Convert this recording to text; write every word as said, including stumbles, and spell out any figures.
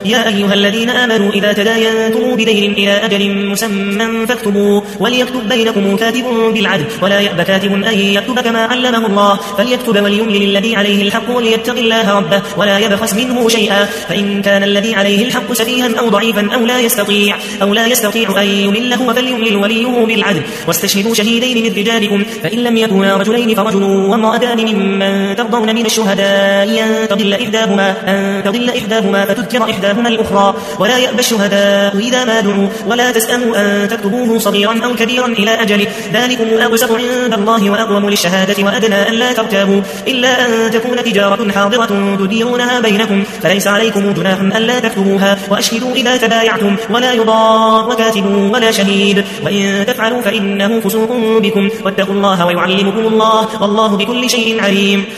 يا أيها الذين آمنوا إذا تداينتم بدين إلى أجل مسمى فاكتبوا وليكتب بينكم كاتب بالعدل ولا يأب كاتب أن يكتب كما علمه الله فليكتب وليملل الذي عليه الحق وليتق الله ربه ولا يبخس منه شيئا فإن كان الذي عليه الحق سفيها أو ضعيفا أو لا يستطيع أو لا يستطيع أن يمل هو فليملل وليه بالعدل واستشهدوا شهيدين من رجالكم فإن لم يكونا رجلين فرجل وامرأتان ممن ترضون من الشهداء أن تضل إحداهما أن تضل إحداهما فتذكر إحداهما الأخرى ولا يأبى الشهداء إذا ما دعوا ولا تسأموا أن تكتبوه صغيرا أو كبيرا إلى أجله ذلكم أقسط عند الله وأقوم للشهادة وأدنى أن لا ترتابوا إلا أن تكون تجارة حاضرة تديرونها بينكم فليس عليكم جناح ألا تكتبوها وأشهدوا إذا تبايعتم ولا يضار كاتب ولا شهيد وإن تفعلوا فإنه فسوق بكم واتقوا الله ويعلمكم الله والله بكل شيء عليم.